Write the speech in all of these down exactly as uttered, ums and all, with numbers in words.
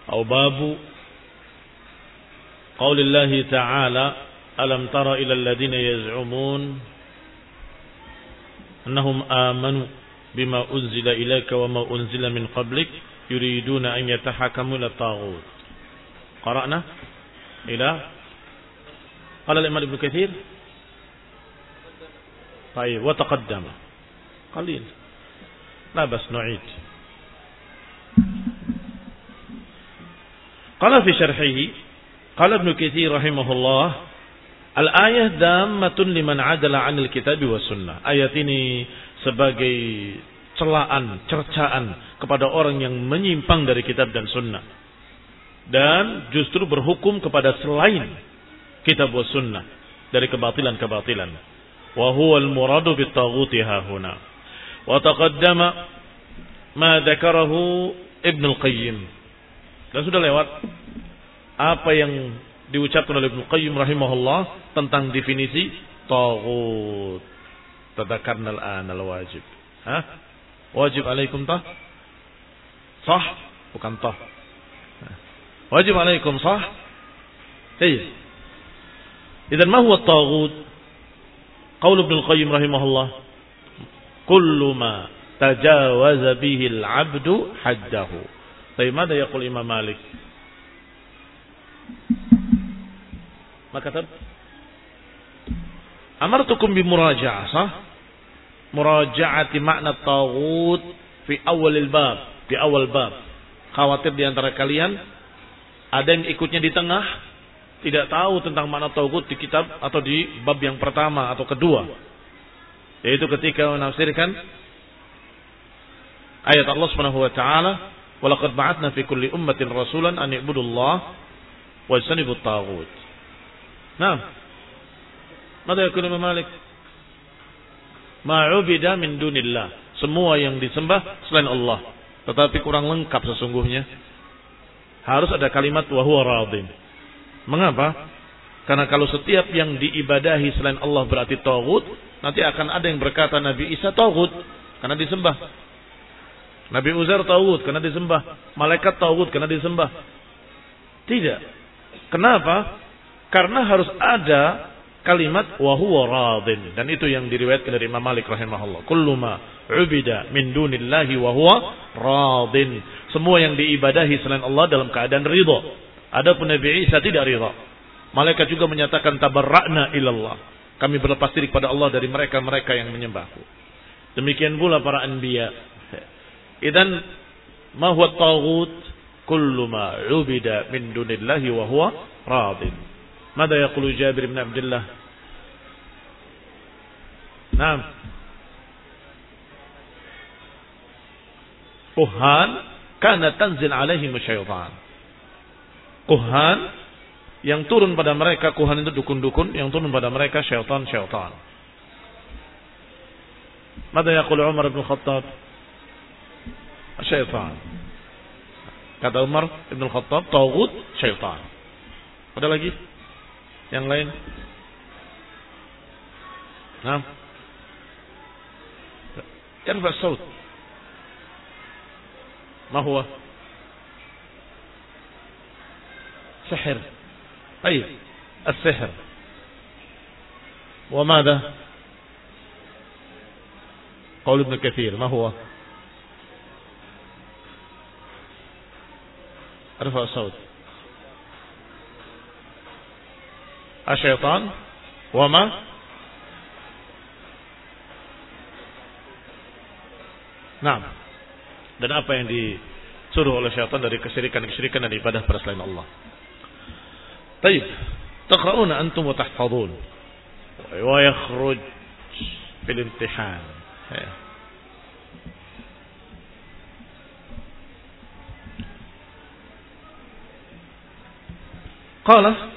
atau babu qaulillahi ta'ala alam tara ila alladhina yaz'umun annahum amanu bima unzila ilaika wa ma unzila min qablik yuriduna an yatahakamu ila taghut. Qara'na ila qala al-imam Ibnu Katsir طيب وتقدم قليل لا بس نعيد. قال في شرحه قال ابن كثير رحمه الله الآية دامة لمن عدل عن الكتاب والسنة. Ayat ini sebagai celaan, cercaan kepada orang yang menyimpang dari kitab dan sunnah dan justru berhukum kepada selain kitab wa sunnah dari kebatilan-kebatilan. Wa huwa al-muradu bit-taghuti hahuna. Wa taqaddama ma dzakarahu Ibnu Al-Qayyim. Dan sudah lewat apa yang diucapkan oleh Ibnu Qayyim rahimahullah tentang definisi taghut. Tadzakarna al-an al-wajib. Hah? Wajib alaikum tah? Sah? Bukan tah. Wajib alaikum sah? Baik. Idzan ma huwa at-taghut? Qaul Ibnu Qayyim rahimahullah, kullu ma tajawaza bihi al-'abdu haddahu. Tapi mada yaqul Imam Malik? Maka kata amartukum bi muraja'ah, sah? Muraja'ati makna taghut fi awal al-bab, di awal bab. Khawatir di antara kalian ada yang ikutnya di tengah, tidak tahu tentang makna taghut di kitab atau di bab yang pertama atau kedua. Yaitu ketika menafsirkan ayat Allah Subhanahu wa taala, "Wa laqad ba'atsna fi kulli ummatin rasulan an i'budullaha wa yajtanibut taghut." Nah, mada yaqulu Imam Malik? Ma'ubida min dunillah, semua yang disembah selain Allah. Tetapi kurang lengkap sesungguhnya. Harus ada kalimat wa huwa radin. Mengapa? Karena kalau setiap yang diibadahi selain Allah berarti taghut, nanti akan ada yang berkata Nabi Isa taghut karena disembah. Nabi Uzair taghut karena disembah. Malaikat taghut karena disembah. Tidak. Kenapa? Karena harus ada kalimat wa huwa radin, dan itu yang diriwayatkan dari Imam Malik rahimahullah. Kullu ma ubida min dunillahi wa huwa radin. Semua yang diibadahi selain Allah dalam keadaan ridha. Adapun Nabi Isa tidak ridha. Malaikat juga menyatakan tabarra'na ilallah. Kami berlepas diri kepada Allah dari mereka-mereka yang menyembahku. Demikian pula para anbiya. Idzan ma huwa at-taghut? Kullu ma ubida min dunillahi wa huwa radin. Mada yaqulu Jabir bin Abdullah? Naam. Kuhan kana tanzil alaihim syaitan. Kuhan yang turun pada mereka, kuhan itu dukun-dukun, yang turun pada mereka syaitan-syaitan. Mada yaqulu Umar bin Khattab? Syaitan. Kata Umar bin Khattab, taghut syaitan. Ada lagi? Yang lain? Nah, yarfa saut. Ma huwa? Sihir. Ayy, as-sihr. Wa madha? Qaul Ibn Katsir, ma huwa? Arfa saut. Asyaitan wa ma? Nah, dan apa yang disuruh oleh syaitan dari kesyirikan-kesyirikan dan ibadah pada selain Allah. Baik, taqra'una antum wa tahfazun wa yakhruj fil imtihan. Qala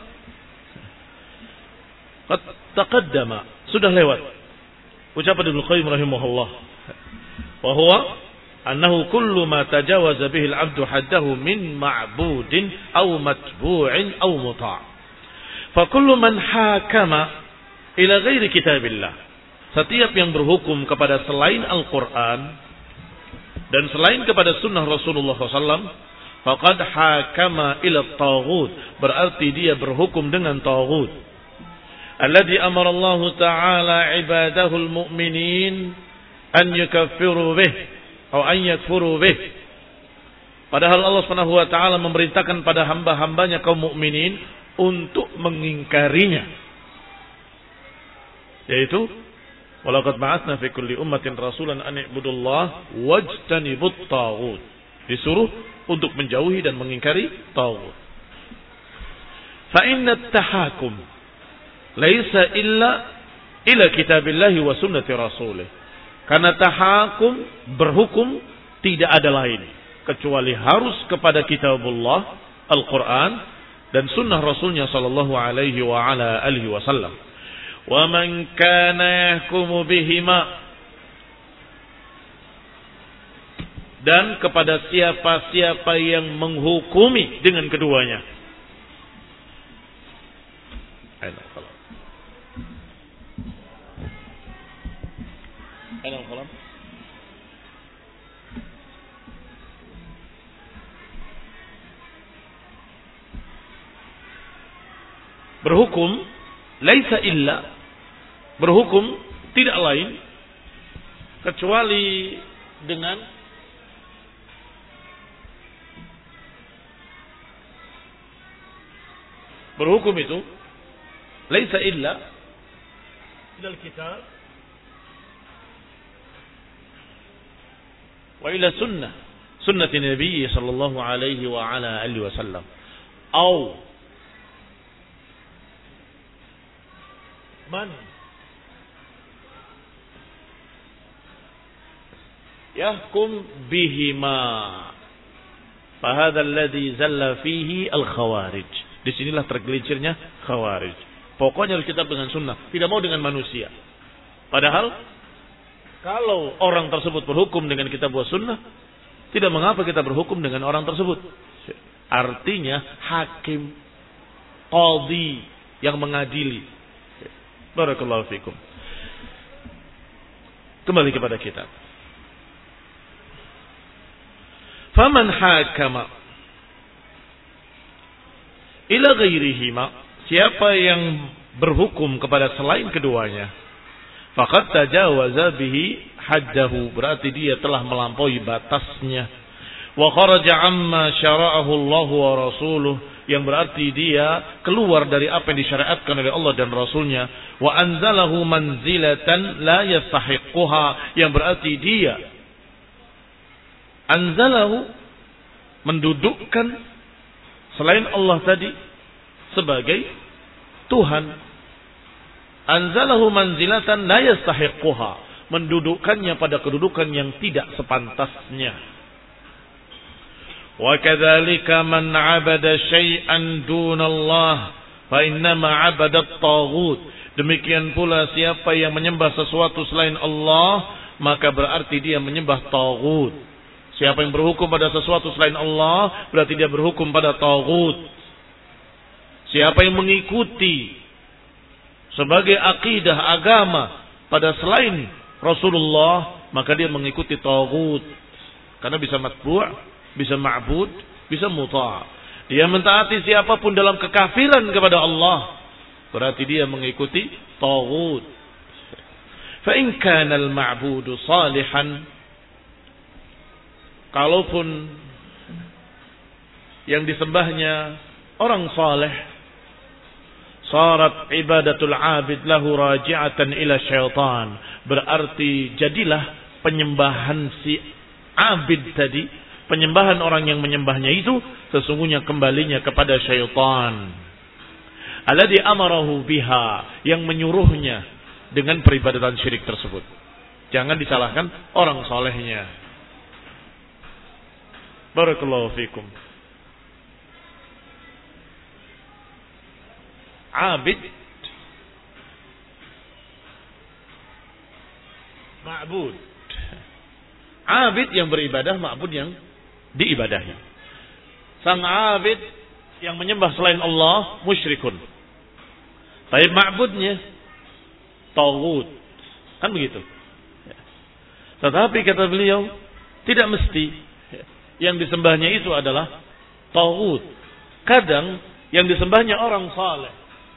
qad taqaddama, sudah lewat ucapan Ibnu Qayyim rahimahullah, wa huwa annahu kullu ma tajawaza bihi al-'abdu haddahu min ma'budin aw matbu'in aw muta'. Fa kullu man hakama ila ghairi kitabillah, setiap yang berhukum kepada selain Al-Qur'an dan selain kepada sunnah Rasulullah sallallahu alaihi wasallam, faqad hakama ila taghut, berarti dia berhukum dengan taghut. Alladhi amara Allah Ta'ala ibadahu al-mu'minin an yukaffiru bih atau an yakfuru bih. Padahal Allah Subhanahu wa taala memerintahkan pada hamba-hambanya kaum mukminin untuk mengingkarinya. Yaitu walaqad ba'atsna fi kulli ummatin rasulan an i'budullah wajtanibut taghut. Disuruh untuk menjauhi dan mengingkari taghut. Fa inna at-tahakum laisa illa ila kitabillahi wa sunnati rasulih. Karena tahakum, berhukum, tidak ada lain kecuali harus kepada kitabullah, Al-Quran, dan sunnah Rasulnya sallallahu alaihi wa ala alihi wasallam. Wa man kana yahkumu bihima, dan kepada siapa-siapa yang menghukumi dengan keduanya. Aina al-qalam. Aina al-qalam. Berhukum laisa illa, berhukum tidak lain kecuali dengan berhukum itu laisa illa ila al-kitab wa ila sunnah sunnati Nabi sallallahu alaihi wa ala alihi wasallam, atau man yahkum bihima, fahadha alladhi zalla fihi al-khawarij. Disinilah tergelincirnya khawarij. Pokoknya harus kitab dengan sunnah, tidak mau dengan manusia. Padahal kalau orang tersebut berhukum dengan kitab wa sunnah, tidak mengapa kita berhukum dengan orang tersebut. Artinya hakim, qadhi yang mengadili. Barakallahu fikum. Kembali kepada kitab. Faman hakama ila ghairihima, siapa yang berhukum kepada selain keduanya, faqad tajawaza bihi haddahu, berarti dia telah melampaui batasnya. Wa kharaja amma syara'ahu Allah wa rasuluh, yang berarti dia keluar dari apa yang disyariatkan oleh Allah dan Rasulnya. Wa anzalahu manzilatan la yastahiqquha, yang berarti dia anzalahu, mendudukkan selain Allah tadi sebagai Tuhan. Anzalahu manzilatan la yastahiqquha, mendudukkannya pada kedudukan yang tidak sepantasnya. Wa kadzalika man 'abada syai'an dunallah fa innama 'abada at-taghut. Demikian pula siapa yang menyembah sesuatu selain Allah, maka berarti dia menyembah taghut. Siapa yang berhukum pada sesuatu selain Allah, berarti dia berhukum pada taghut. Siapa yang mengikuti sebagai akidah agama pada selain Rasulullah, maka dia mengikuti taghut. Karena bisa matbu', bisa ma'bud, bisa muta'. Dia mentaati siapapun dalam kekafiran kepada Allah, berarti dia mengikuti taghut. Fa in kana al-ma'budu salihan, kalaupun yang disembahnya orang saleh, sarat ibadatul 'abid lahu raji'atan ila syaitan, berarti jadilah penyembahan si abid tadi, penyembahan orang yang menyembahnya itu sesungguhnya kembalinya kepada syaitan. Alladhi amarahu biha, yang menyuruhnya dengan peribadatan syirik tersebut. Jangan disalahkan orang solehnya. Barakallahu fikum. Abid, ma'bud. Abid yang beribadah, ma'bud yang diibadahi. Sang abid yang menyembah selain Allah musyrikun. Tapi ma'budnya taghut. Kan begitu. Tetapi kata beliau, tidak mesti yang disembahnya itu adalah taghut. Kadang yang disembahnya orang saleh.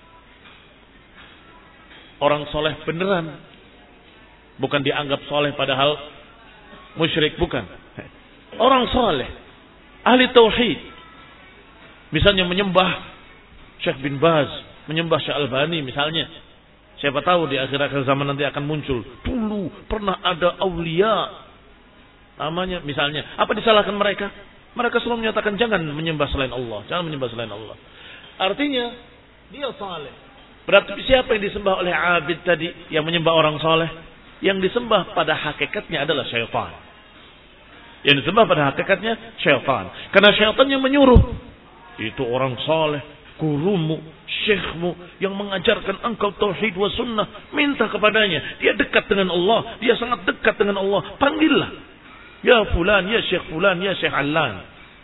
Orang soleh beneran. Bukan dianggap soleh padahal musyrik, bukan. Orang soleh, ahli tauhid. Misalnya menyembah Syekh bin Baz, menyembah Syekh Albani misalnya. Siapa tahu di akhir-akhir zaman nanti akan muncul. Dulu pernah ada aulia namanya misalnya. Apa disalahkan mereka? Mereka selalu menyatakan jangan menyembah selain Allah, jangan menyembah selain Allah. Artinya dia saleh. Berarti siapa yang disembah oleh abid tadi yang menyembah orang saleh? Yang disembah pada hakikatnya adalah syaitan. Yang disembah pada hakikatnya syaitan. Karena syaitan yang menyuruh. Itu orang saleh, gurumu, syekhmu yang mengajarkan engkau tauhid wa sunnah, minta kepadanya. Dia dekat dengan Allah, dia sangat dekat dengan Allah. Panggillah. Ya fulan, ya syekh fulan, ya syekh allan.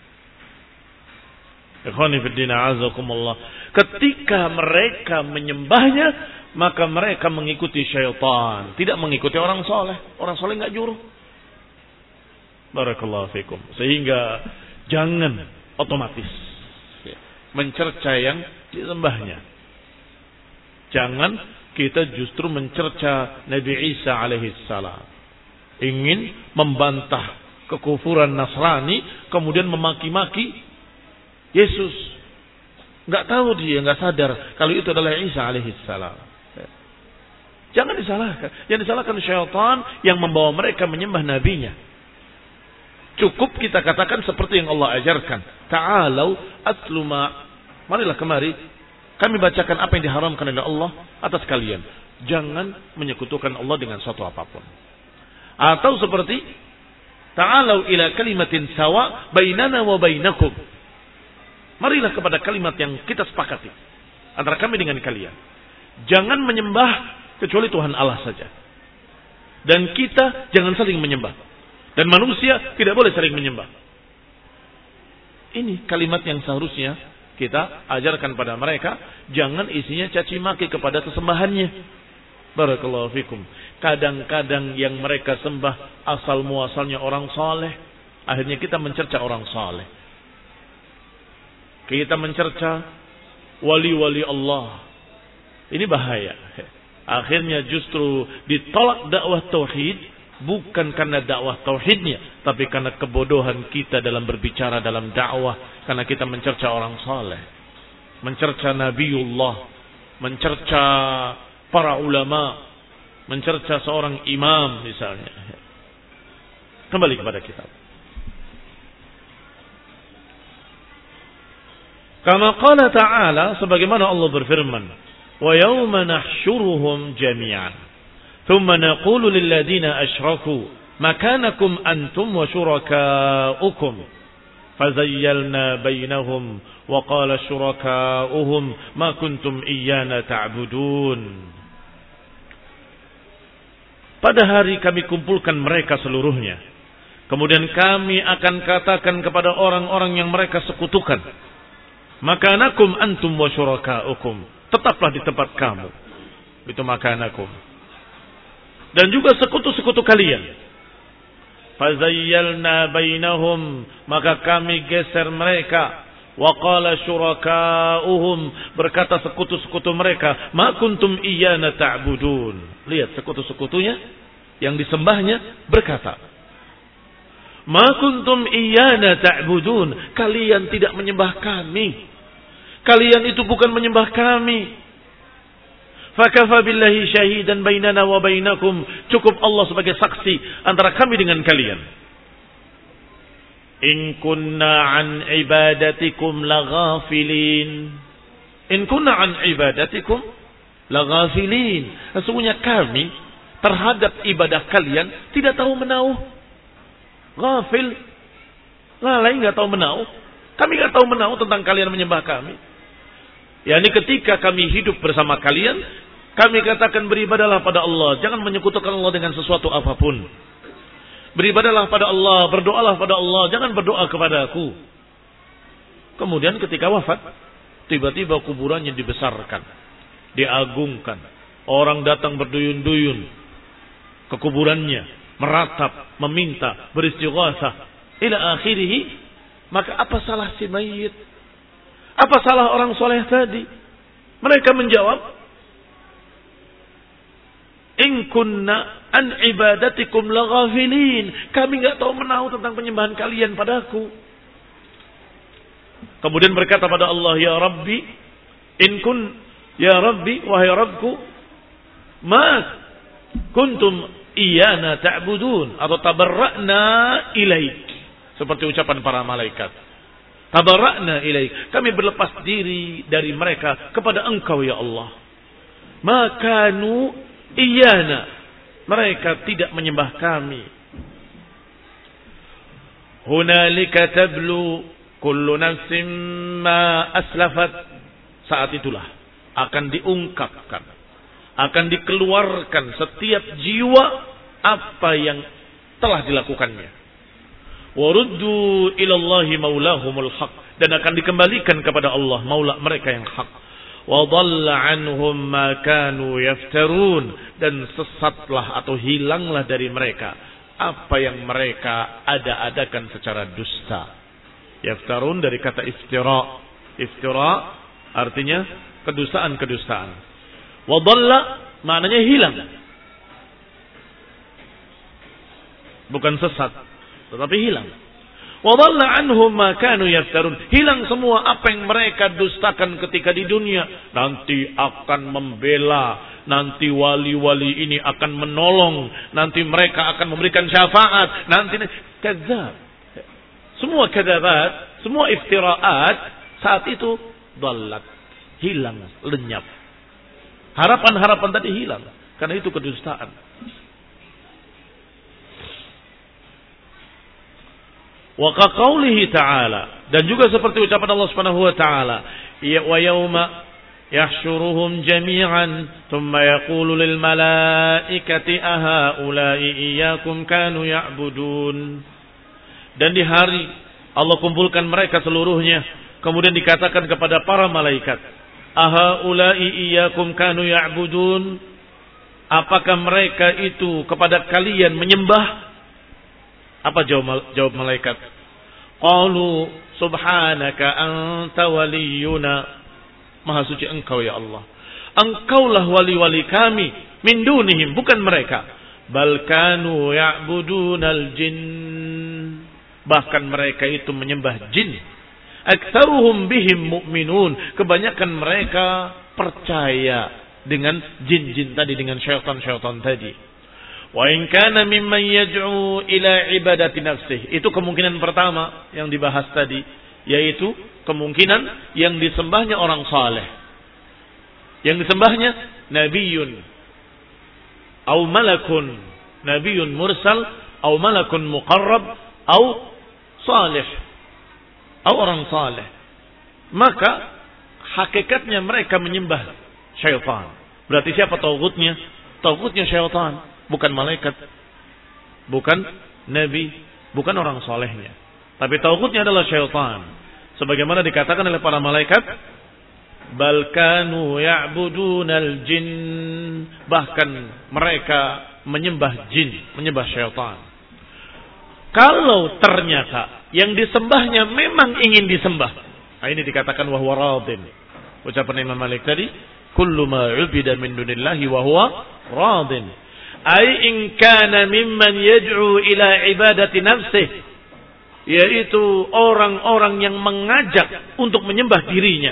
Ikhwani fi din a'azakumullah. Ketika mereka menyembahnya, maka mereka mengikuti syaitan, tidak mengikuti orang soleh. Orang soleh enggak nyuruh. Barakallahu fikum. Sehingga jangan otomatis mencerca yang disembahnya. Jangan kita justru mencerca Nabi Isa alaihi salam. Ingin membantah kekufuran Nasrani, kemudian memaki-maki Yesus. Enggak tahu dia, enggak sadar kalau itu adalah Isa alaihi salam. Jangan disalahkan. Yang disalahkan syaitan yang membawa mereka menyembah nabinya. Cukup kita katakan seperti yang Allah ajarkan. Ta'alau atlu ma. Marilah kemari. Kami bacakan apa yang diharamkan oleh Allah atas kalian. Jangan menyekutukan Allah dengan suatu apapun. Atau seperti ta'alau ila kalimatin sawa bainana wa bainakum. Marilah kepada kalimat yang kita sepakati antara kami dengan kalian. Jangan menyembah kecuali Tuhan Allah saja. Dan kita jangan saling menyembah. Dan manusia tidak boleh saling menyembah. Ini kalimat yang seharusnya kita ajarkan pada mereka. Jangan isinya caci maki kepada sesembahannya. Barakallahu fikum. Kadang-kadang yang mereka sembah asal muasalnya orang saleh. Akhirnya kita mencerca orang saleh. Kita mencerca wali-wali Allah. Ini bahaya. Akhirnya justru ditolak dakwah tauhid bukan karena dakwah tauhidnya, tapi karena kebodohan kita dalam berbicara dalam dakwah, karena kita mencerca orang saleh, mencerca nabiullah, mencerca para ulama, mencerca seorang imam misalnya. Kembali kepada kitab. Kama qala ta'ala, sebagaimana Allah berfirman, wa yawma nahsyuruhum jami'an thumma naqulu lil ladzina asyraku makanakum antum wa syurakaukum fazayyalna bainahum wa qala syurakauhum ma kuntum iyyana ta'budun. Pada hari kami kumpulkan mereka seluruhnya, kemudian kami akan katakan kepada orang-orang yang mereka sekutukan, makanakum antum wa syurakaukum, tetaplah di tempat kamu. Itu makanakum. Dan juga sekutu-sekutu kalian. Fazayyalna bainahum, maka kami geser mereka. Wa qala syurakauhum, berkata sekutu-sekutu mereka, ma kuntum iyyana ta'budun. Lihat sekutu-sekutunya yang disembahnya berkata, ma kuntum iyyana ta'budun, kalian tidak menyembah kami. Kalian itu bukan menyembah kami. Fakafa billahi syahidan bainana wa bainakum, cukup Allah sebagai saksi antara kami dengan kalian. In kunna an ibadatikum laghafilin. In kunna an ibadatikum laghafilin. Sesungguhnya kami terhadap ibadah kalian tidak tahu menahu. Ghafil, lalai, nggak tahu menahu. Kami nggak tahu menahu tentang kalian menyembah kami. Yani ketika kami hidup bersama kalian, kami katakan beribadahlah pada Allah, jangan menyekutukan Allah dengan sesuatu apapun. Beribadahlah pada Allah, berdoalah pada Allah, jangan berdoa kepada aku. Kemudian ketika wafat, tiba-tiba kuburannya dibesarkan, diagungkan. Orang datang berduyun-duyun ke kuburannya, meratap, meminta, beristighatsah, ila akhirih, Maka apa salah si mayit? Apa salah orang soleh tadi? Mereka menjawab, in kunna an ibadatikum laghafilin. Kami enggak tahu menahu tentang penyembahan kalian padaku. Kemudian berkata pada Allah, ya Rabbi, in kun, ya Rabbi, wahai Rabbku, ma kuntum iyana ta'budun, atau tabarra'na ilaik. Seperti ucapan para malaikat. Tabarra'na ilaik. Kami berlepas diri dari mereka kepada engkau ya Allah. Makanu iyana. Mereka tidak menyembah kami. Hunalika tablu kullu nafsin ma aslafat. Saat itulah akan diungkapkan, akan dikeluarkan setiap jiwa apa yang telah dilakukannya. Waruddu ilallahi maulahumul haq, dan akan dikembalikan kepada Allah maula mereka yang hak. Wa dhalla anhum ma kanu yaftarun, dan sesatlah atau hilanglah dari mereka apa yang mereka ada-adakan secara dusta. Yaftarun dari kata iftira. Iftira artinya kedustaan-kedustaan. Wa dhalla maknanya hilang. Bukan sesat, tetapi hilang. Wa dhalla anhum ma kanu yaftarun. Hilang semua apa yang mereka dustakan ketika di dunia. Nanti akan membela, nanti wali-wali ini akan menolong, nanti mereka akan memberikan syafaat, nanti kadzab. Semua kadzabat, semua iftiraat saat itu dhallat, hilang, lenyap. Harapan-harapan tadi hilang karena itu kedustaan. Wa qaulihi ta'ala, dan juga seperti ucapan Allah Subhanahu wa taala, ya wa yauma yahsyuruhum jami'an thumma yaqulu lil malaikati aha ulai iyyakum kanu ya'budun. Dan di hari Allah kumpulkan mereka seluruhnya, kemudian dikatakan kepada para malaikat, aha ulai iyyakum kanu ya'budun, apakah mereka itu kepada kalian menyembah? Apa jawab, jawab malaikat? Qalu subhanaka anta waliyuna. Maha suci engkau ya Allah. Engkaulah wali-wali kami. Min dunihim, bukan mereka. Bal kanu ya'budunal jin. Bahkan mereka itu menyembah jin. Aktsaruhum bihim mu'minun. Kebanyakan mereka percaya dengan jin-jin tadi, dengan syaitan-syaitan tadi. Wa in kana mimman yad'u ila ibadati nafsih. Itu kemungkinan pertama yang dibahas tadi, yaitu kemungkinan yang disembahnya orang saleh. Yang disembahnya nabiyun au malakun, nabiyun mursal au malakun muqarrab au salih, au orang saleh. Maka hakikatnya mereka menyembah syaitan. Berarti siapa taugutnya? Taugutnya syaitan. Bukan malaikat, bukan nabi, bukan orang solehnya. Tapi taugutnya adalah syaitan. Sebagaimana dikatakan oleh para malaikat, bal kanu ya'budunal jin. Bahkan mereka menyembah jin, menyembah syaitan. Kalau ternyata yang disembahnya memang ingin disembah, nah ini dikatakan wa huwa radin. Ucapan Imam Malik tadi, kullu ma 'ubida min dunillahi wa huwa radin. Ai in kana mimman yad'u ila ibadati nafsih, yaitu orang-orang yang mengajak untuk menyembah dirinya.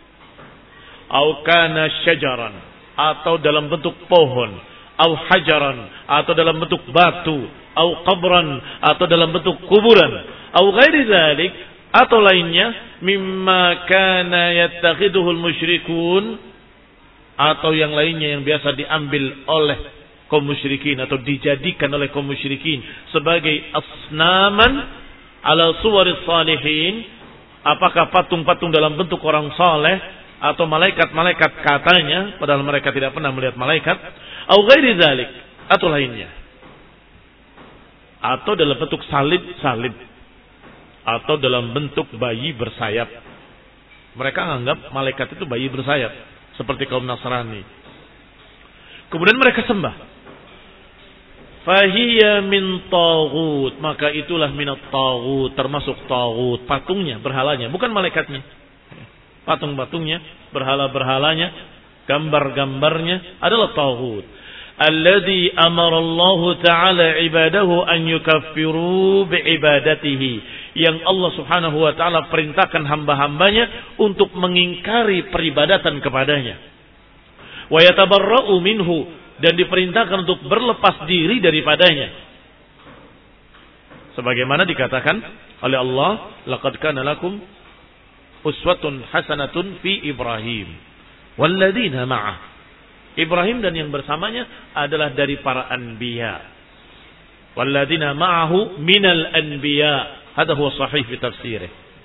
Au kana syajaran, atau dalam bentuk pohon, au hajaran, atau dalam bentuk batu, au qabran, atau dalam bentuk kuburan, au ghairi dzalik, atau lainnya, mimma kana yattakhiduhul musyrikun, atau yang lainnya yang biasa diambil oleh kaum musyrikin atau dijadikan oleh kaum musyrikin sebagai asnaman ala suwaris salihin. Apakah patung-patung dalam bentuk orang saleh atau malaikat-malaikat katanya, padahal mereka tidak pernah melihat malaikat, au ghairi dzalik, atau lainnya, atau dalam bentuk salib-salib, atau dalam bentuk bayi bersayap. Mereka anggap malaikat itu bayi bersayap seperti kaum Nasrani. Kemudian mereka sembah. fahiya min taghut, maka itulah minat taghut, termasuk taghut, patungnya, berhalanya, bukan malaikatnya. Patung-patungnya, berhala-berhalanya, gambar-gambarnya adalah taghut. Alladzi amara Allah Ta'ala ibadahu an yukaffiru bi'ibadatihi, yang Allah Subhanahu wa taala perintahkan hamba-hambanya untuk mengingkari peribadatan kepadanya. Wa yatabarra'u minhu, dan diperintahkan untuk berlepas diri daripadanya. Sebagaimana dikatakan oleh Allah, laqad kana lakum uswatun hasanatun fi Ibrahim walladzina ma'ah. Ibrahim dan yang bersamanya adalah dari para anbiya. Walladzina ma'ahu minal anbiya. Hadha huwa sahih fi tafsirih.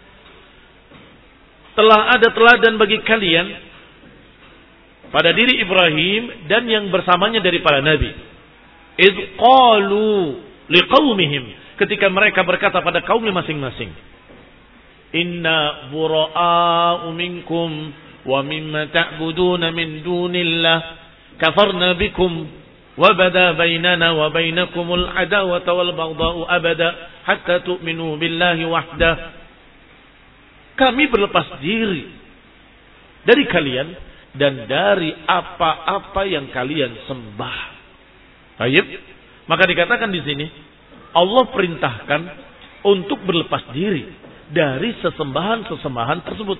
Telah ada teladan bagi kalian pada diri Ibrahim dan yang bersamanya dari para nabi. Idh qalu liqaumihim, ketika mereka berkata pada kaumnya masing-masing, inna bura'a'u minkum wa mimma ta'buduna min dunillah kafarna bikum wa bada bainana wa bainakumul adawata wal baghdha'u abada hatta tu'minu billahi wahdah. Kami berlepas diri dari kalian dan dari apa-apa yang kalian sembah. Baik. Maka dikatakan di sini Allah perintahkan untuk berlepas diri dari sesembahan-sesembahan tersebut.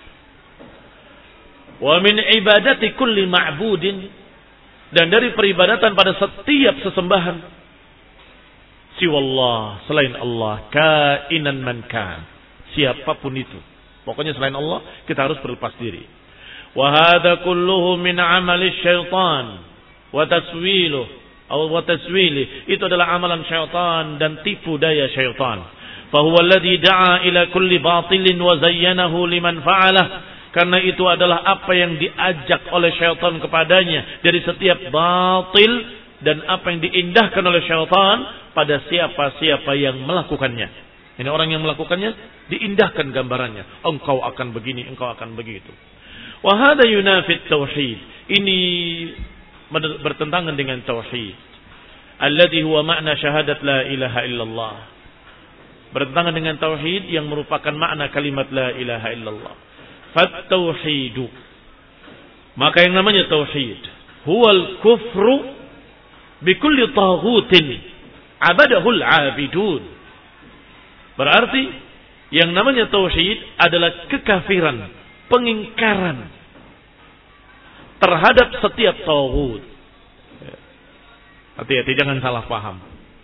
Wa min ibadati kulli ma'budin, dan dari peribadatan pada setiap sesembahan siwallah, selain Allah, kainan man kan, siapapun itu, pokoknya selain Allah kita harus berlepas diri. Wa hadha kulluhu min amali syaitan wa taswiluh atau wa taswili, itu adalah amalan syaitan dan tipu daya syaitan. Fa huwa alladhi da'a ila kulli batilin wa zayyanahu liman fa'alah, karena itu adalah apa yang diajak oleh syaitan kepadanya dari setiap batil, dan apa yang diindahkan oleh syaitan pada siapa-siapa yang melakukannya. Ini orang yang melakukannya diindahkan gambarannya. Engkau akan begini, engkau akan begitu. Wa hadha yunafit tauhid. Ini bertentangan dengan tauhid. Alladhi huwa makna syahadat la ilaha illallah. Bertentangan dengan tauhid yang merupakan makna kalimat la ilaha illallah. Fat-tauhidu, maka yang namanya tauhid huwal kufru bikulli taghutin abadahul abidun. Berarti yang namanya tauhid adalah kekafiran, pengingkaran terhadap setiap taghut. Hati-hati, jangan salah paham.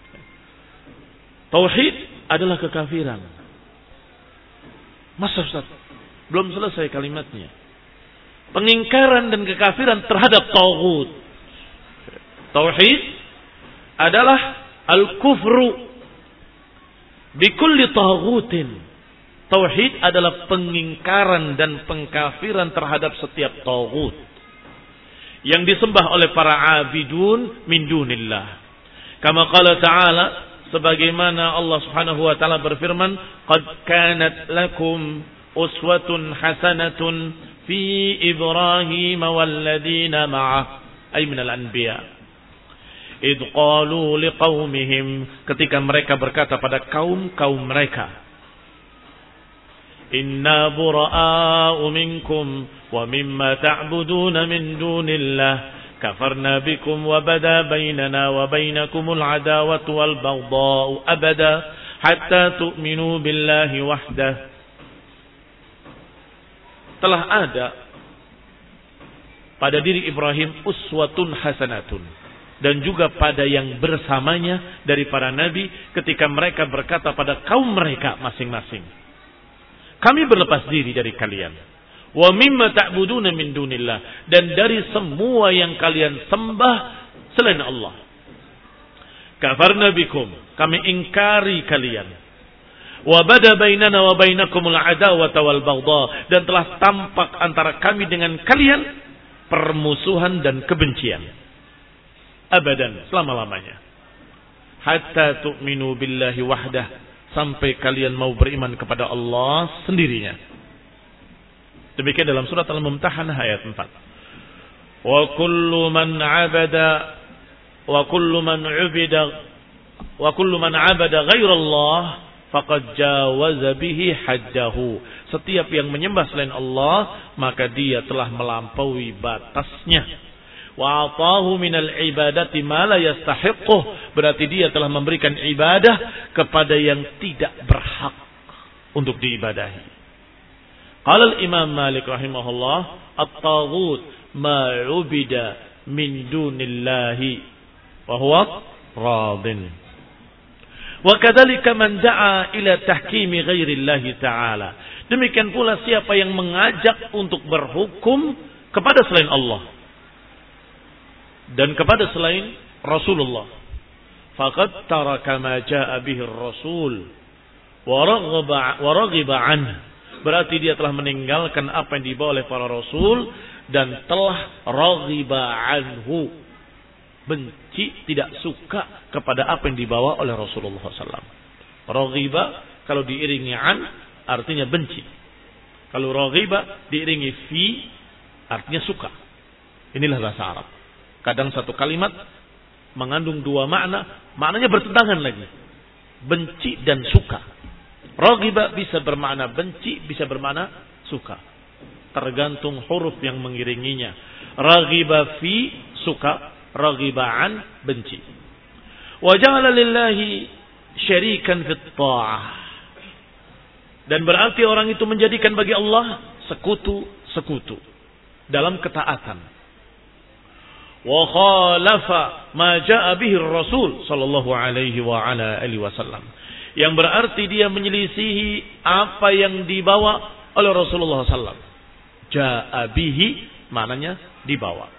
Tauhid adalah kekafiran. Masa Ustaz? Belum selesai kalimatnya. Pengingkaran dan kekafiran terhadap taghut. Tauhid adalah al-kufru bikulli taghutin. Tauhid adalah pengingkaran dan pengkafiran terhadap setiap taghut yang disembah oleh para abidun min dunillah. Kama qala ta'ala, sebagaimana Allah Subhanahu wa taala berfirman, qad kanat lakum uswatun hasanatun fi Ibrahim walladzina ma'ah, ay minal anbiya. Idh qalu liqaumihim, ketika mereka berkata pada kaum-kaum mereka, inna bura'a'u minkum wa mimma ta'buduna min dunillah kafarna bikum wa bada bainana wa bainakumul adawatu wal baghdha'u abada hatta tu'minu billahi wahdah. Telah ada pada diri Ibrahim uswatun hasanatun, dan juga pada yang bersamanya dari para nabi ketika mereka berkata pada kaum mereka masing-masing, kami berlepas diri dari kalian, wa mimma ta'buduna min dunillah, dan dari semua yang kalian sembah selain Allah. Kafarna bikum, kami ingkari kalian. Wa bada bainana wa bainakumul adawata wal baghdha, dan telah tampak antara kami dengan kalian permusuhan dan kebencian. Abadan, selama-lamanya. Hatta tu'minu billahi wahdah, sampai kalian mau beriman kepada Allah sendirinya. Demikian dalam surat Al-Mumtahanah ayat empat. Wa kullu man 'abada wa kullu man 'ubida wa kullu man 'abada ghairallah faqad jawaza bihi haddahu. Setiap yang menyembah selain Allah, maka dia telah melampaui batasnya. Wa atahu minal ibadati ma la yastahiqquh, berarti dia telah memberikan ibadah kepada yang tidak berhak untuk diibadahi. Qala al-Imam Malik rahimahullah, at-taghut ma 'ubida min dunillahi wa huwa radin. Wa kadzalika man da'a ila tahkimi ghairillahi ta'ala. Demikian pula siapa yang mengajak untuk berhukum kepada selain Allah dan kepada selain Rasulullah, faqad taraka ma jaa bihi ar-rasul wa raghaba wa raghiba anhu. Berarti dia telah meninggalkan apa yang dibawa oleh para rasul dan telah raghiba anhu, benci, tidak suka kepada apa yang dibawa oleh Rasulullah sallallahu alaihi wasallam. Raghiba kalau diiringi an artinya benci. Kalau raghiba diiringi fi artinya suka. Inilah bahasa Arab. Kadang satu kalimat mengandung dua makna, maknanya bertentangan lagi. Benci dan suka. Raghiba bisa bermakna benci, bisa bermakna suka. Tergantung huruf yang mengiringinya. Raghiba fi suka, raghiba an benci. Wa ja'ala lillahi syarikan fit ta'ah. Dan berarti orang itu menjadikan bagi Allah sekutu-sekutu dalam ketaatan. Wa khalafa ma jaa bihi ar-rasul sallallahu alaihi wa ala alihi wasallam. Yang berarti dia menyelisihi apa yang dibawa oleh Rasulullah sallallahu alaihi wasallam. Jaa bihi maknanya dibawa.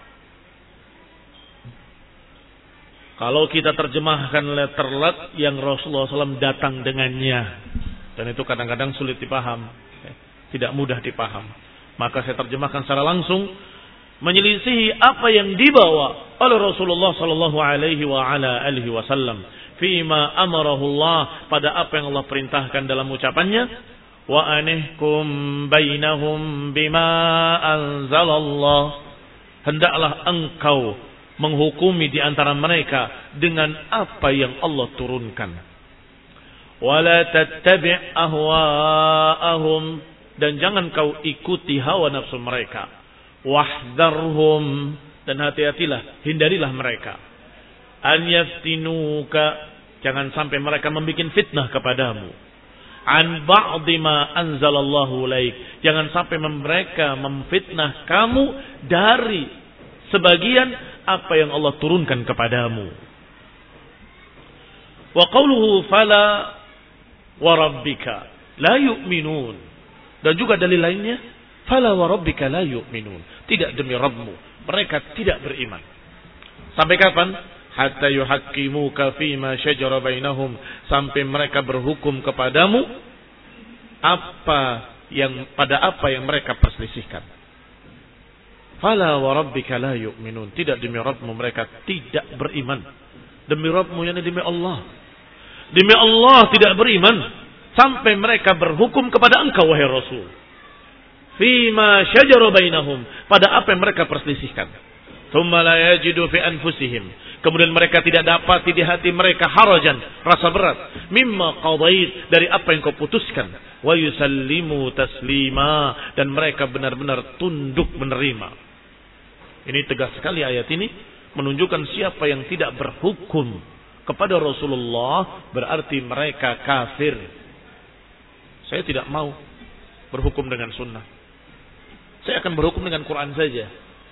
Kalau kita terjemahkan letterlet yang Rasulullah sallallahu alaihi wasallam datang dengannya, dan itu kadang-kadang sulit dipaham, tidak mudah dipaham. Maka saya terjemahkan secara langsung, menyelisihi apa yang dibawa oleh Rasulullah sallallahu alaihi wa ala alihi wasallam, fima amarahu Allah, pada apa yang Allah perintahkan dalam ucapannya, wa anihkum bainahum bima anzalallah, hendaklah engkau menghukumi di antara mereka dengan apa yang Allah turunkan. Wala tattabi' ahwa'ahum, dan jangan kau ikuti hawa nafsu mereka. Wahdharhum, dan hati-hatilah, hindarilah mereka. An yaftinuka, jangan sampai mereka membuat fitnah kepadamu. An ba'di ma anzalallahu ilaik, jangan sampai mereka memfitnah kamu dari sebagian apa yang Allah turunkan kepadamu. Wa qawluhu fala wa rabbika la yu'minun, dan juga dalil lainnya fala wa rabbika la yu'minun, tidak demi Rabbmu mereka tidak beriman. Sampai kapan? Hatta yuhaqqimuka fima syajara bainahum, sampai mereka berhukum kepadamu apa yang pada apa yang mereka perselisihkan. Fala wa rabbika la yu'minun, tidak demi Rabbmu mereka tidak beriman. Demi Rabbmu yakni demi Allah. Demi Allah tidak beriman sampai mereka berhukum kepada engkau wahai Rasul. Fima syajara bainahum, pada apa yang mereka perselisihkan. Tsumma la yajidu fi anfusihim, kemudian mereka tidak dapat di hati mereka harajan, rasa berat, mimma qadait, dari apa yang kau putuskan. Wa yusallimu taslima, dan mereka benar-benar tunduk menerima. Ini tegas sekali ayat ini menunjukkan siapa yang tidak berhukum kepada Rasulullah berarti mereka kafir. Saya tidak mau berhukum dengan sunnah. Saya akan berhukum dengan Quran saja.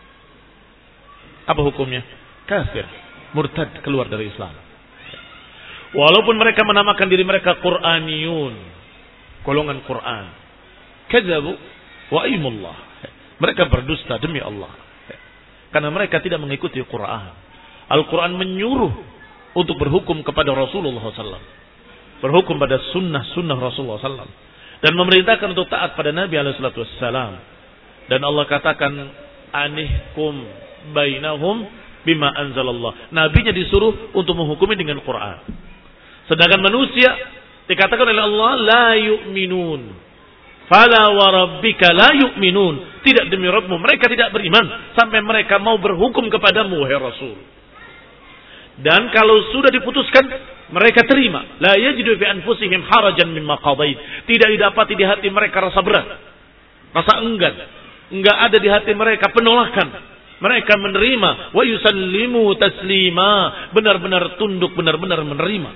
Apa hukumnya? Kafir, murtad, keluar dari Islam. Walaupun mereka menamakan diri mereka Quraniyun, golongan Quran. Kadzabu wa aimullah, mereka berdusta demi Allah. Karena mereka tidak mengikuti Quran. Al-Quran menyuruh untuk berhukum kepada Rasulullah sallallahu alaihi wasallam, berhukum pada sunnah-sunnah Rasulullah sallallahu alaihi wasallam, dan memerintahkan untuk taat pada Nabi alaihi wasallam. Dan Allah katakan anihkum bainahum bima anzalallah, nabinya disuruh untuk menghukumi dengan Quran. Sedangkan manusia dikatakan oleh Allah la yu'minun, fala wa rabbika la yu'minun, tidak demi Rabbmu mereka tidak beriman sampai mereka mau berhukum kepadamu wahai Rasul. Dan kalau sudah diputuskan, mereka terima. La yajidu fi anfusihim harajan mimma qadait. Tidak didapati di hati mereka rasa berat, rasa enggan. Enggak ada di hati mereka penolakan. Mereka menerima. Wa yusallimu taslima. Benar-benar tunduk, benar-benar menerima.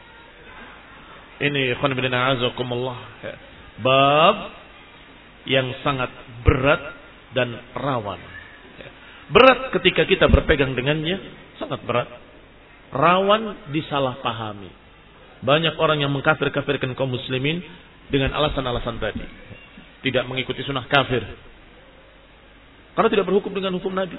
Ini ikhwan fillah a'azakumullah. Bab yang sangat berat dan rawan. Berat ketika kita berpegang dengannya, sangat berat. Rawan disalahpahami. Banyak orang yang mengkafir-kafirkan kaum muslimin dengan alasan-alasan tadi. Tidak mengikuti sunnah, kafir. Karena tidak berhukum dengan hukum Nabi.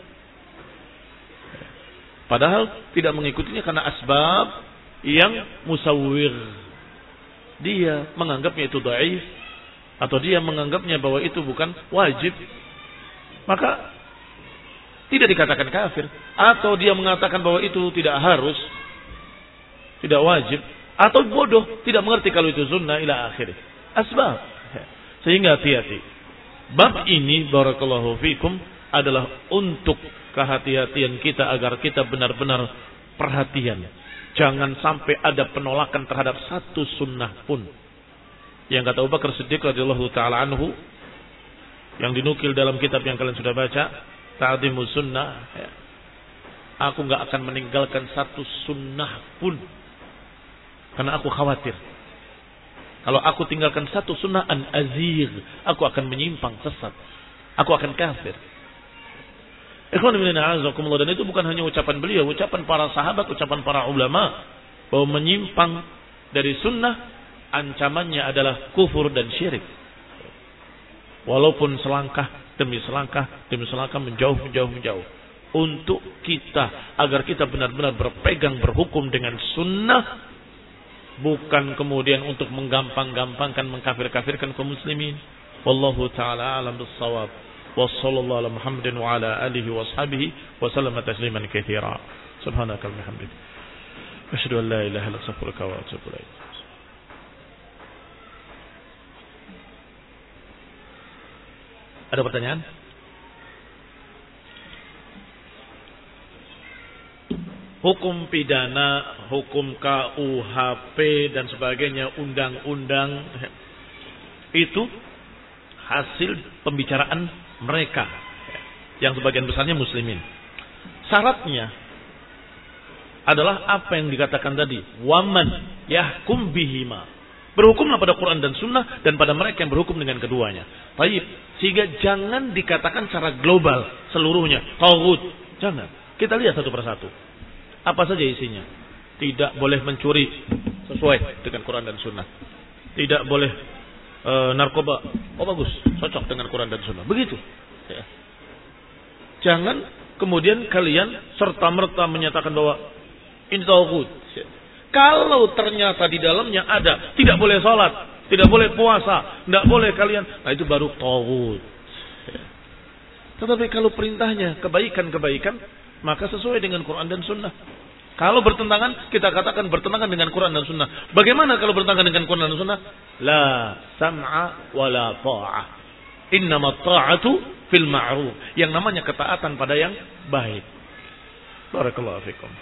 Padahal tidak mengikutinya karena asbab yang musawwir. Dia menganggapnya itu dhaif, atau dia menganggapnya bahwa itu bukan wajib. Maka tidak dikatakan kafir. Atau dia mengatakan bahwa itu tidak harus, tidak wajib. Atau bodoh, tidak mengerti kalau itu sunnah ila akhirih. Asbab. Sehingga hati-hati. Bab ini barakallahu fikum adalah untuk kehati-hatian kita agar kita benar-benar perhatian. Jangan sampai ada penolakan terhadap satu sunnah pun. Yang kata Abu Bakar Siddiq radhiyallahu taala anhu, yang dinukil dalam kitab yang kalian sudah baca, Ta'dhimus Sunnah, ya. Aku enggak akan meninggalkan satu sunnah pun, karena aku khawatir kalau aku tinggalkan satu sunnah an azir, aku akan menyimpang sesat, aku akan kafir. Ikhwan fillah a'azakumullah, dan itu bukan hanya ucapan beliau, ucapan para sahabat, ucapan para ulama, bahwa menyimpang dari sunnah ancamannya adalah kufur dan syirik. Walaupun selangkah demi selangkah demi selangkah menjauh menjauh menjauh, untuk kita agar kita benar-benar berpegang berhukum dengan sunnah, bukan kemudian untuk menggampang-gampangkan mengkafir-kafirkan kaum muslimin. Wallahu taala alam bis-shawab. Wassallallahu ala Muhammadin wa ala alihi wa sahbihi wa sallama tasliman katsira. Subhanaka wa bihamdika asyhadu an la ilaha illa anta astaghfiruka wa atubu ilaik. Ada pertanyaan? Hukum pidana, hukum K U H P dan sebagainya, undang-undang, itu hasil pembicaraan mereka yang sebagian besarnya muslimin. Syaratnya adalah apa yang dikatakan tadi, waman yahkum bihima. Berhukumlah pada Quran dan Sunnah dan pada mereka yang berhukum dengan keduanya. Baik, sehingga jangan dikatakan secara global seluruhnya taghut. Jangan. Kita lihat satu persatu. Apa saja isinya? Tidak boleh mencuri sesuai dengan Quran dan Sunnah. Tidak boleh e, narkoba. Oh bagus, cocok dengan Quran dan Sunnah. Begitu. Ya. Jangan kemudian kalian serta-merta menyatakan bahwa ini taghut. Kalau ternyata di dalamnya ada tidak boleh sholat, tidak boleh puasa, tidak boleh kalian, nah itu baru taghut. Tetapi kalau perintahnya kebaikan-kebaikan, maka sesuai dengan Quran dan Sunnah. Kalau bertentangan, kita katakan bertentangan dengan Quran dan Sunnah. Bagaimana kalau bertentangan dengan Quran dan Sunnah? La sam'a wa la ta'ah. Innama ta'atu fil ma'ruf. Yang namanya ketaatan pada yang baik. Barakallahu fikum.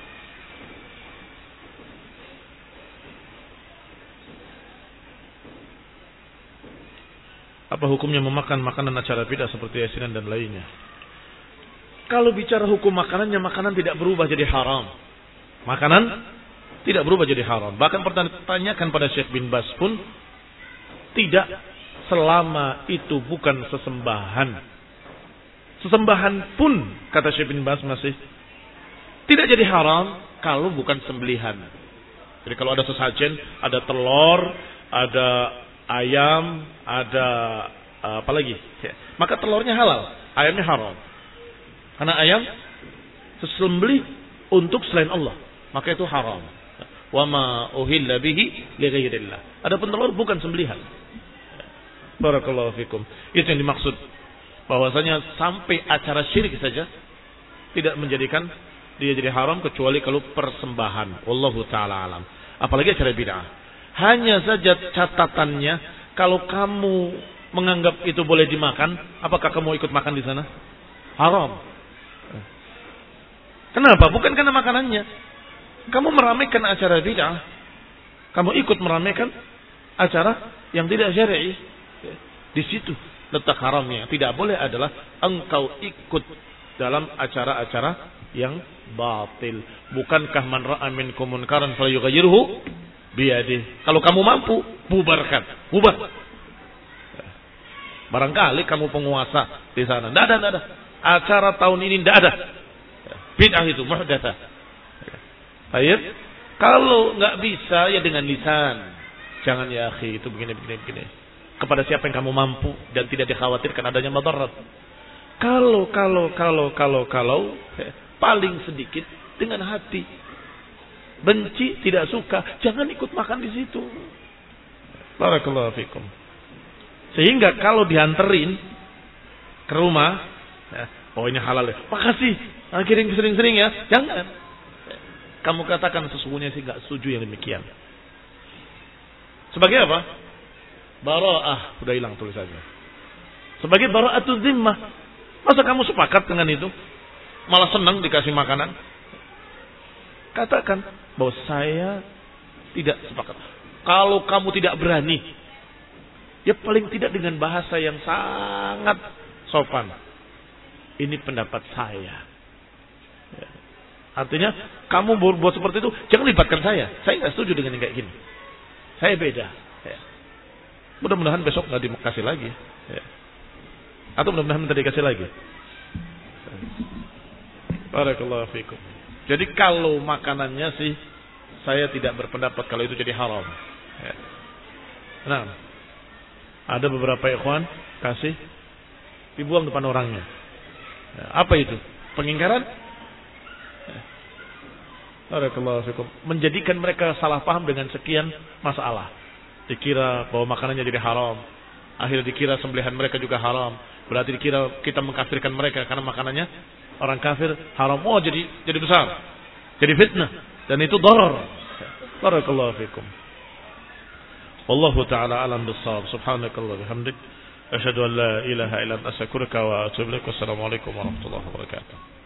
Apa hukumnya memakan makanan acara bid'ah seperti asinan dan lainnya? Kalau bicara hukum makanannya, makanan tidak berubah jadi haram. Makanan tidak berubah jadi haram. Bahkan pertanyakan pada Syekh bin Baz pun, tidak selama itu bukan sesembahan. Sesembahan pun, kata Syekh bin Baz masih tidak jadi haram kalau bukan sembelihan. Jadi kalau ada sesajen, ada telur, ada ayam, ada apa lagi? Maka telurnya halal, ayamnya haram. Karena ayam sesembelih untuk selain Allah, maka itu haram. Wa ma uhilla bihi li ghairillah. Adapun telur bukan sembelihan. Barakallahu fikum. Itu yang dimaksud, bahwasanya sampai acara syirik saja tidak menjadikan dia jadi haram kecuali kalau persembahan. Wallahu taala alam. Apalagi acara bid'ah. Hanya saja catatannya, kalau kamu menganggap itu boleh dimakan, apakah kamu ikut makan di sana? Haram. Kenapa? Bukan karena makanannya. kamu meramaikan acara bid'ah, kamu ikut meramaikan acara yang tidak syar'i. Di situ letak haramnya. Tidak boleh adalah engkau ikut dalam acara-acara yang batil. Bukankah man ra'a minkum munkaran falyughayyirhu biyadihi. Kalau kamu mampu, bubarkan. Bubar. Barangkali kamu penguasa di sana. Tidak ada, tidak ada. Acara tahun ini tidak ada. Bid'ah itu muhdatsah. Baik. Kalau nggak bisa ya dengan lisan. Jangan ya akhi, itu begini begini begini. Kepada siapa yang kamu mampu dan tidak dikhawatirkan adanya madarat. Kalau kalau kalau kalau kalau paling sedikit dengan hati. Benci, tidak suka, jangan ikut makan di situ. Barakallahu fikum. Sehingga kalau dianterin ke rumah, ya, oh ini halal ya, makasih, kirim sering-sering ya, jangan. Kamu katakan sesungguhnya sih nggak setuju yang demikian. Sebagai apa? Bara'ah, udah hilang tulisannya. Sebagai bara'atul zimmah. Masa kamu sepakat dengan itu? Malah senang dikasih makanan? Katakan bahwa saya tidak sepakat. Kalau kamu tidak berani, ya paling tidak dengan bahasa yang sangat sopan. Ini pendapat saya. Ya. Artinya kamu berbuat seperti itu, jangan libatkan saya. Saya nggak setuju dengan yang kayak gini. Saya beda. Ya. Mudah-mudahan besok nggak dikasih lagi. Ya. Atau mudah-mudahan minta dikasih lagi. Barakallahu fikum. Jadi kalau makanannya sih saya tidak berpendapat kalau itu jadi haram. Ya. Nah, ada beberapa ikhwan kasih dibuang depan orangnya. Ya, apa itu? Pengingkaran? Ya. Barakallahu fikum. Menjadikan mereka salah paham dengan sekian masalah. Dikira bahwa makanannya jadi haram. Akhirnya dikira sembelihan mereka juga haram. Berarti dikira kita mengkafirkan mereka karena makanannya orang kafir haram. Oh jadi jadi besar. Jadi fitnah. Dan itu darar. Barakallahu fikum. Wallahu ta'ala alam bissawab. Subhanakallah bihamdik. Asyhadu an la ilaha illa anta astaghfiruka wa atubu ilaik. Wassalamualaikum warahmatullahi wabarakatuh.